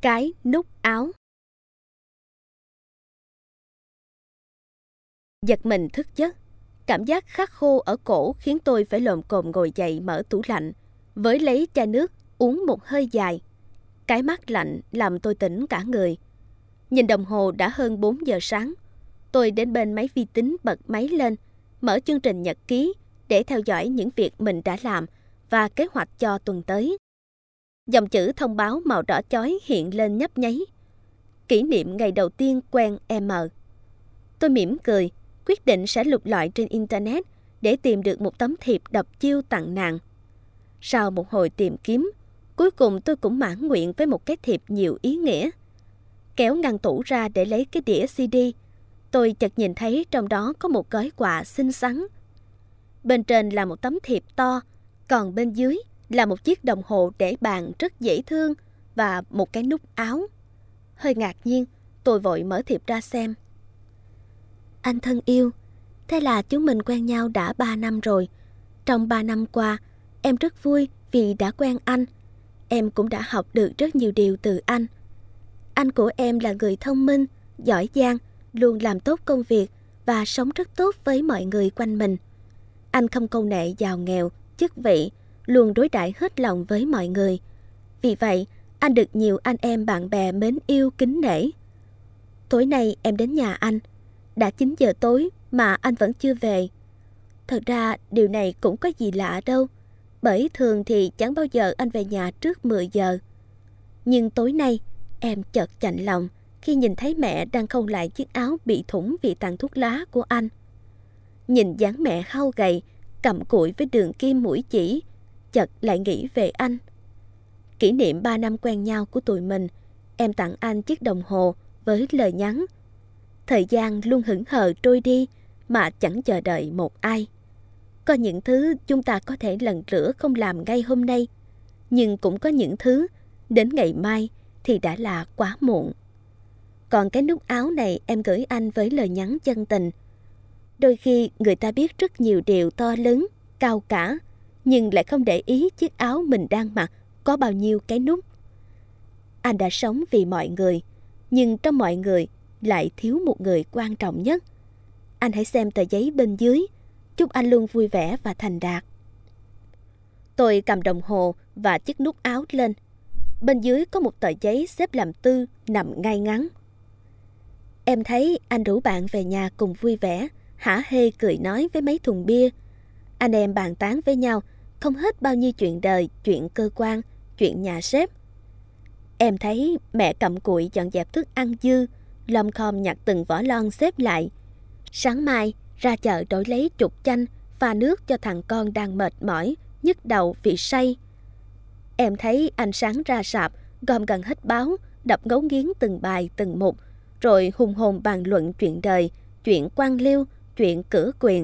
Cái nút áo. Giật mình thức giấc, cảm giác khát khô ở cổ khiến tôi phải lồm cồm ngồi dậy mở tủ lạnh, với lấy chai nước uống một hơi dài. Cái mát lạnh làm tôi tỉnh cả người. Nhìn đồng hồ đã hơn 4 giờ sáng. Tôi đến bên máy vi tính bật máy lên, mở chương trình nhật ký để theo dõi những việc mình đã làm và kế hoạch cho tuần tới. Dòng chữ thông báo màu đỏ chói hiện lên nhấp nháy. Kỷ niệm ngày đầu tiên quen M. Tôi mỉm cười, quyết định sẽ lục lọi trên Internet để tìm được một tấm thiệp đập chiêu tặng nàng. Sau một hồi tìm kiếm, cuối cùng tôi cũng mãn nguyện với một cái thiệp nhiều ý nghĩa. Kéo ngăn tủ ra để lấy cái đĩa CD, tôi chợt nhìn thấy trong đó có một gói quà xinh xắn. Bên trên là một tấm thiệp to, còn bên dưới là một chiếc đồng hồ để bàn rất dễ thương và một cái nút áo. Hơi ngạc nhiên, tôi vội mở thiệp ra xem. Anh thân yêu, thế là chúng mình quen nhau đã 3 năm rồi. Trong 3 năm qua, em rất vui vì đã quen anh. Em cũng đã học được rất nhiều điều từ anh. Anh của em là người thông minh, giỏi giang, luôn làm tốt công việc và sống rất tốt với mọi người quanh mình. Anh không câu nệ giàu nghèo, chức vị, luôn đối đãi hết lòng với mọi người. Vì vậy, anh được nhiều anh em bạn bè mến yêu kính nể. Tối nay em đến nhà anh. Đã 9 giờ tối mà anh vẫn chưa về. Thật ra điều này cũng có gì lạ đâu, bởi thường thì chẳng bao giờ anh về nhà trước 10 giờ. Nhưng tối nay em chợt chạnh lòng khi nhìn thấy mẹ đang khâu lại chiếc áo bị thủng vì tàn thuốc lá của anh. Nhìn dáng mẹ hao gầy, cặm cụi với đường kim mũi chỉ, chợt lại nghĩ về anh. Kỷ niệm 3 năm quen nhau của tụi mình, em tặng anh chiếc đồng hồ với lời nhắn. Thời gian luôn hững hờ trôi đi mà chẳng chờ đợi một ai. Có những thứ chúng ta có thể lần lữa không làm ngay hôm nay, nhưng cũng có những thứ đến ngày mai thì đã là quá muộn. Còn cái nút áo này em gửi anh với lời nhắn chân tình. Đôi khi người ta biết rất nhiều điều to lớn, cao cả, nhưng lại không để ý chiếc áo mình đang mặc có bao nhiêu cái nút. Anh đã sống vì mọi người, nhưng trong mọi người lại thiếu một người quan trọng nhất. Anh hãy xem tờ giấy bên dưới. Chúc anh luôn vui vẻ và thành đạt. Tôi cầm đồng hồ và chiếc nút áo lên. Bên dưới có một tờ giấy xếp làm tư nằm ngay ngắn. Em thấy anh rủ bạn về nhà cùng vui vẻ, hả hê cười nói với mấy thùng bia. Anh em bàn tán với nhau không hết bao nhiêu chuyện đời, chuyện cơ quan, chuyện nhà sếp. Em thấy mẹ cặm cụi dọn dẹp thức ăn dư, lom khom nhặt từng vỏ lon xếp lại. Sáng mai ra chợ đổi lấy chục chanh, pha nước cho thằng con đang mệt mỏi, nhức đầu vì say. Em thấy anh sáng ra sạp, gom gần hết báo, đọc ngấu nghiến từng bài từng mục, rồi hùng hồn bàn luận chuyện đời, chuyện quan liêu, chuyện cửa quyền.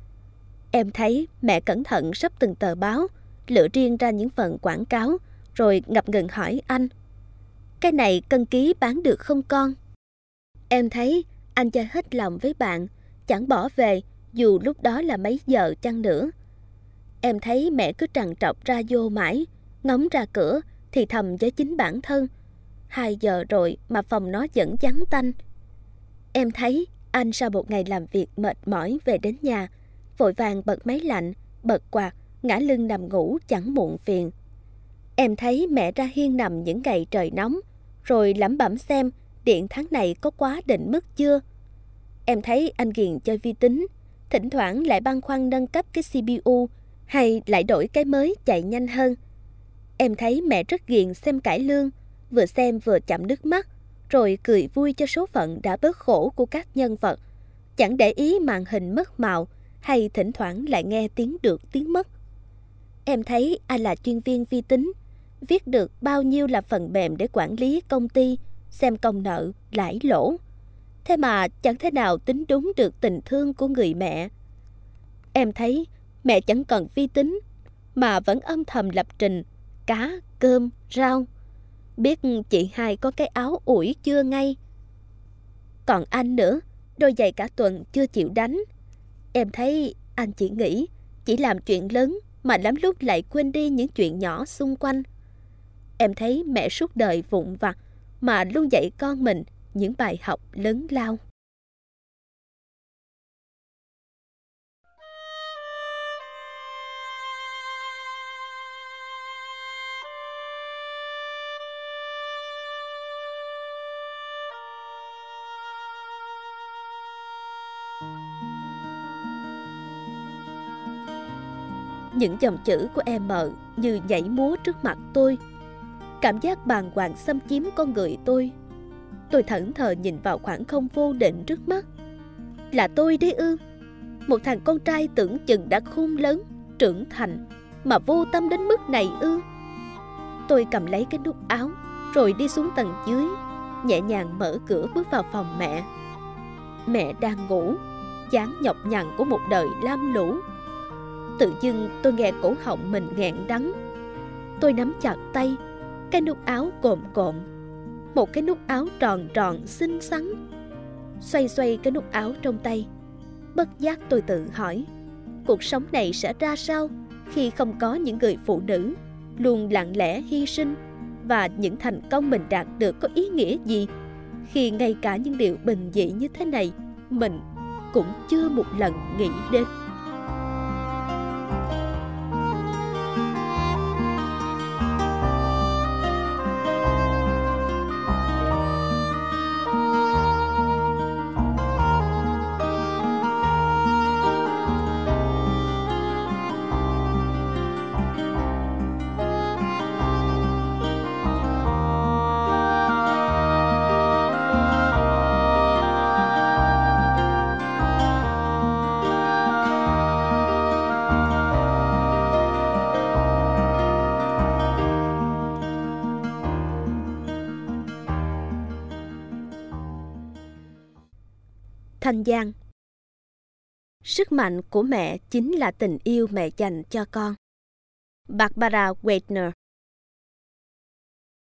Em thấy mẹ cẩn thận sắp từng tờ báo, lựa riêng ra những phần quảng cáo, rồi ngập ngừng hỏi anh: cái này cân ký bán được không con? Em thấy anh chơi hết lòng với bạn, chẳng bỏ về dù lúc đó là mấy giờ chăng nữa. Em thấy mẹ cứ trằn trọc ra vô mãi, ngóng ra cửa thì thầm với chính bản thân: 2 giờ rồi mà phòng nó vẫn vắng tanh. Em thấy anh sau một ngày làm việc mệt mỏi về đến nhà, vội vàng bật máy lạnh, bật quạt, ngả lưng nằm ngủ chẳng muộn phiền. Em thấy mẹ ra hiên nằm những ngày trời nóng, rồi lẩm bẩm xem điện tháng này có quá định mức chưa. Em thấy anh ghiền chơi vi tính, thỉnh thoảng lại băn khoăn nâng cấp cái CPU hay lại đổi cái mới chạy nhanh hơn. Em thấy mẹ rất ghiền xem cải lương, vừa xem vừa chậm nước mắt, rồi cười vui cho số phận đã bớt khổ của các nhân vật, chẳng để ý màn hình mất màu hay thỉnh thoảng lại nghe tiếng được tiếng mất. Em thấy anh là chuyên viên vi tính, viết được bao nhiêu là phần mềm để quản lý công ty, xem công nợ, lãi lỗ. Thế mà chẳng thể nào tính đúng được tình thương của người mẹ. Em thấy mẹ chẳng cần vi tính, mà vẫn âm thầm lập trình cá, cơm, rau. Biết chị hai có cái áo ủi chưa ngay. Còn anh nữa, đôi giày cả tuần chưa chịu đánh. Em thấy anh chỉ nghĩ, chỉ làm chuyện lớn mà lắm lúc lại quên đi những chuyện nhỏ xung quanh. Em thấy mẹ suốt đời vụn vặt, mà luôn dạy con mình những bài học lớn lao. Những dòng chữ của em mờ như nhảy múa trước mặt tôi. Cảm giác bàng hoàng xâm chiếm con người tôi. Tôi thẫn thờ nhìn vào khoảng không vô định trước mắt. Là tôi đấy ư? Một thằng con trai tưởng chừng đã khôn lớn, trưởng thành, mà vô tâm đến mức này ư? Tôi cầm lấy cái nút áo, rồi đi xuống tầng dưới, nhẹ nhàng mở cửa bước vào phòng mẹ. Mẹ đang ngủ, dáng nhọc nhằn của một đời lam lũ. Tự dưng tôi nghe cổ họng mình nghẹn đắng. Tôi nắm chặt tay, cái nút áo cộm cộm. Một cái nút áo tròn tròn xinh xắn. Xoay xoay cái nút áo trong tay, bất giác tôi tự hỏi, cuộc sống này sẽ ra sao khi không có những người phụ nữ luôn lặng lẽ hy sinh, và những thành công mình đạt được có ý nghĩa gì khi ngay cả những điều bình dị như thế này mình cũng chưa một lần nghĩ đến. Thanh Giang. Sức mạnh của mẹ chính là tình yêu mẹ dành cho con. Barbara Wagner.